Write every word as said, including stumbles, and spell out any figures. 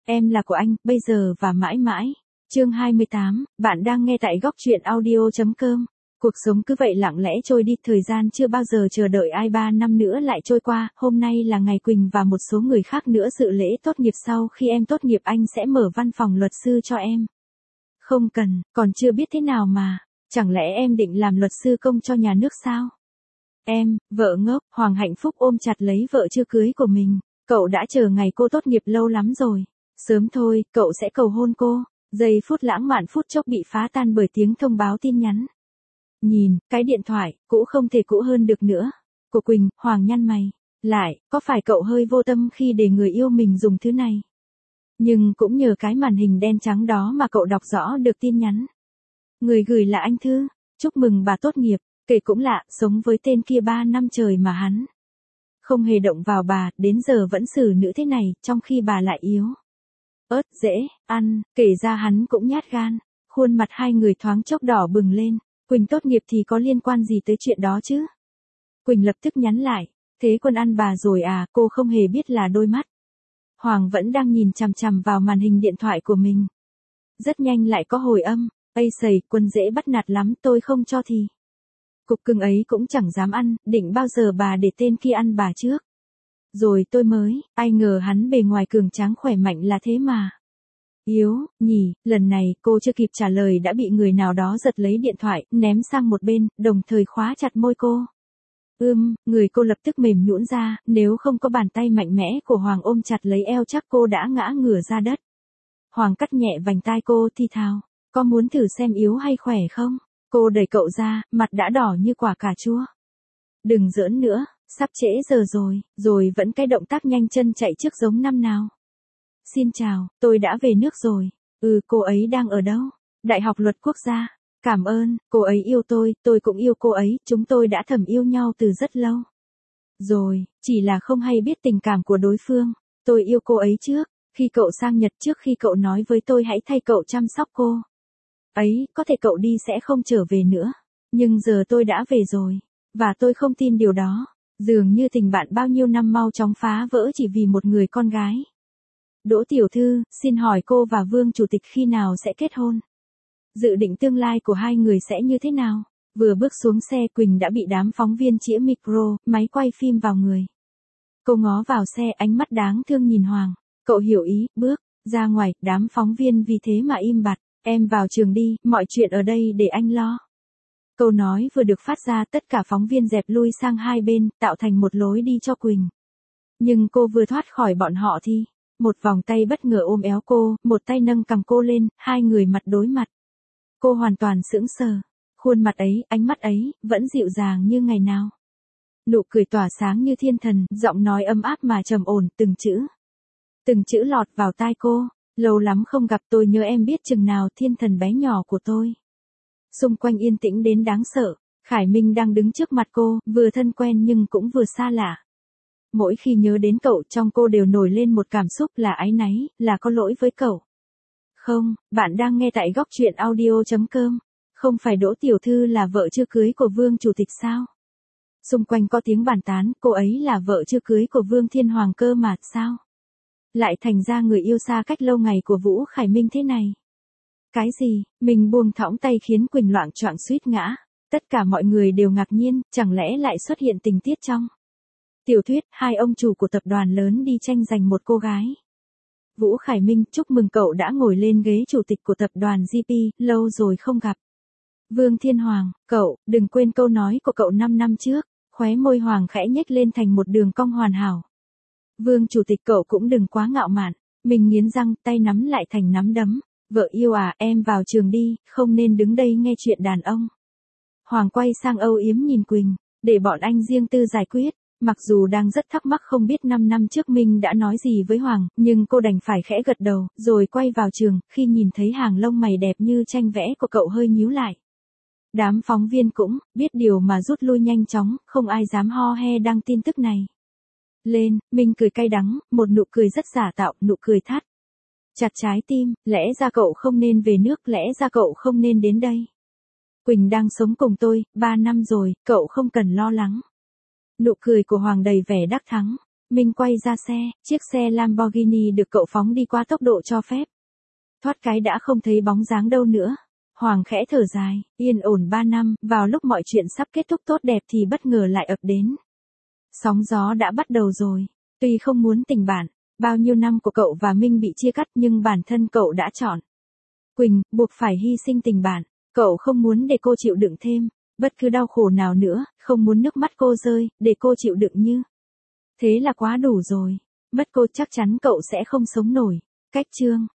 Em là của anh, bây giờ và mãi mãi. Chương hai mươi tám, bạn đang nghe tại góc truyện audio chấm com. Cuộc sống cứ vậy lặng lẽ trôi đi, thời gian chưa bao giờ chờ đợi ai, ba năm nữa lại trôi qua, hôm nay là ngày Quỳnh và một số người khác nữa dự lễ tốt nghiệp. Sau khi em tốt nghiệp anh sẽ mở văn phòng luật sư cho em. Không cần, còn chưa biết thế nào mà, chẳng lẽ em định làm luật sư công cho nhà nước sao? Em, vợ ngốc, Hoàng hạnh phúc ôm chặt lấy vợ chưa cưới của mình. Cậu đã chờ ngày cô tốt nghiệp lâu lắm rồi. Sớm thôi, cậu sẽ cầu hôn cô. Giây phút lãng mạn phút chốc bị phá tan bởi tiếng thông báo tin nhắn. Nhìn, cái điện thoại, cũ không thể cũ hơn được nữa. Của Quỳnh, Hoàng nhăn mày. Lại, có phải cậu hơi vô tâm khi để người yêu mình dùng thứ này? Nhưng cũng nhờ cái màn hình đen trắng đó mà cậu đọc rõ được tin nhắn. Người gửi là anh Thư, chúc mừng bà tốt nghiệp. Kể cũng lạ, sống với tên kia ba năm trời mà hắn không hề động vào bà, đến giờ vẫn xử nữ thế này, trong khi bà lại yếu ớt, dễ ăn, kể ra hắn cũng nhát gan. Khuôn mặt hai người thoáng chốc đỏ bừng lên. Quỳnh tốt nghiệp thì có liên quan gì tới chuyện đó chứ? Quỳnh lập tức nhắn lại, thế Quân ăn bà rồi à? Cô không hề biết là đôi mắt Hoàng vẫn đang nhìn chằm chằm vào màn hình điện thoại của mình. Rất nhanh lại có hồi âm, ây sầy, Quân dễ bắt nạt lắm, tôi không cho thì cục cưng ấy cũng chẳng dám ăn, định bao giờ bà để tên kia ăn bà trước. Rồi tôi mới, ai ngờ hắn bề ngoài cường tráng khỏe mạnh là thế mà. Yếu, nhỉ, lần này cô chưa kịp trả lời đã bị người nào đó giật lấy điện thoại, ném sang một bên, đồng thời khóa chặt môi cô. Ưm, người cô lập tức mềm nhũn ra, nếu không có bàn tay mạnh mẽ của Hoàng ôm chặt lấy eo chắc cô đã ngã ngửa ra đất. Hoàng cắt nhẹ vành tai cô thi thào, có muốn thử xem yếu hay khỏe không? Cô đẩy cậu ra, mặt đã đỏ như quả cà chua. Đừng giỡn nữa, sắp trễ giờ rồi, rồi vẫn cái động tác nhanh chân chạy trước giống năm nào. Xin chào, tôi đã về nước rồi. Ừ, cô ấy đang ở đâu? Đại học Luật Quốc gia. Cảm ơn, cô ấy yêu tôi, tôi cũng yêu cô ấy, chúng tôi đã thầm yêu nhau từ rất lâu. Rồi, chỉ là không hay biết tình cảm của đối phương. Tôi yêu cô ấy trước, khi cậu sang Nhật, trước khi cậu nói với tôi hãy thay cậu chăm sóc cô ấy, có thể cậu đi sẽ không trở về nữa. Nhưng giờ tôi đã về rồi. Và tôi không tin điều đó. Dường như tình bạn bao nhiêu năm mau chóng phá vỡ chỉ vì một người con gái. Đỗ tiểu thư, xin hỏi cô và Vương Chủ tịch khi nào sẽ kết hôn? Dự định tương lai của hai người sẽ như thế nào? Vừa bước xuống xe Quỳnh đã bị đám phóng viên chĩa micro, máy quay phim vào người. Cô ngó vào xe, ánh mắt đáng thương nhìn Hoàng. Cậu hiểu ý, bước ra ngoài, đám phóng viên vì thế mà im bặt. Em vào trường đi, mọi chuyện ở đây để anh lo. Câu nói vừa được phát ra, tất cả phóng viên dẹp lui sang hai bên, tạo thành một lối đi cho Quỳnh. Nhưng cô vừa thoát khỏi bọn họ thì một vòng tay bất ngờ ôm éo cô, một tay nâng cằm cô lên, hai người mặt đối mặt. Cô hoàn toàn sững sờ. Khuôn mặt ấy, ánh mắt ấy, vẫn dịu dàng như ngày nào. Nụ cười tỏa sáng như thiên thần, giọng nói ấm áp mà trầm ổn, từng chữ. Từng chữ lọt vào tai cô. Lâu lắm không gặp, tôi nhớ em biết chừng nào, thiên thần bé nhỏ của tôi. Xung quanh yên tĩnh đến đáng sợ. Khải Minh đang đứng trước mặt cô, vừa thân quen nhưng cũng vừa xa lạ. Mỗi khi nhớ đến cậu, trong cô đều nổi lên một cảm xúc là áy náy, là có lỗi với cậu. Không, bạn đang nghe tại góc truyện audio chấm com. Không phải Đỗ tiểu thư là vợ chưa cưới của Vương Chủ tịch sao? Xung quanh có tiếng bàn tán, cô ấy là vợ chưa cưới của Vương Thiên Hoàng cơ mà, sao? Lại thành ra người yêu xa cách lâu ngày của Vũ Khải Minh thế này. Cái gì? Mình buông thõng tay khiến Quỳnh loạng choạng suýt ngã. Tất cả mọi người đều ngạc nhiên, chẳng lẽ lại xuất hiện tình tiết trong tiểu thuyết, hai ông chủ của tập đoàn lớn đi tranh giành một cô gái. Vũ Khải Minh, chúc mừng cậu đã ngồi lên ghế chủ tịch của tập đoàn giê pê, lâu rồi không gặp. Vương Thiên Hoàng, cậu, đừng quên câu nói của cậu năm năm trước, khóe môi Hoàng khẽ nhếch lên thành một đường cong hoàn hảo. Vương Chủ tịch, cậu cũng đừng quá ngạo mạn. Mình nghiến răng, tay nắm lại thành nắm đấm. Vợ yêu à, em vào trường đi, không nên đứng đây nghe chuyện đàn ông. Hoàng quay sang âu yếm nhìn Quỳnh, để bọn anh riêng tư giải quyết. Mặc dù đang rất thắc mắc không biết năm năm trước Minh đã nói gì với Hoàng, nhưng cô đành phải khẽ gật đầu, rồi quay vào trường, khi nhìn thấy hàng lông mày đẹp như tranh vẽ của cậu hơi nhíu lại. Đám phóng viên cũng biết điều mà rút lui nhanh chóng, không ai dám ho he đăng tin tức này lên. Minh cười cay đắng, một nụ cười rất giả tạo, nụ cười thắt chặt trái tim. Lẽ ra cậu không nên về nước, lẽ ra cậu không nên đến đây. Quỳnh đang sống cùng tôi, ba năm rồi, cậu không cần lo lắng. Nụ cười của Hoàng đầy vẻ đắc thắng. Minh quay ra xe, chiếc xe Lamborghini được cậu phóng đi qua tốc độ cho phép. Thoát cái đã không thấy bóng dáng đâu nữa. Hoàng khẽ thở dài, yên ổn ba năm, vào lúc mọi chuyện sắp kết thúc tốt đẹp thì bất ngờ lại ập đến. Sóng gió đã bắt đầu rồi. Tuy không muốn tình bạn, bao nhiêu năm của cậu và Minh bị chia cắt nhưng bản thân cậu đã chọn. Quỳnh, buộc phải hy sinh tình bạn. Cậu không muốn để cô chịu đựng thêm, bất cứ đau khổ nào nữa, không muốn nước mắt cô rơi, để cô chịu đựng như. Thế là quá đủ rồi. Mất cô chắc chắn cậu sẽ không sống nổi. Cách chương.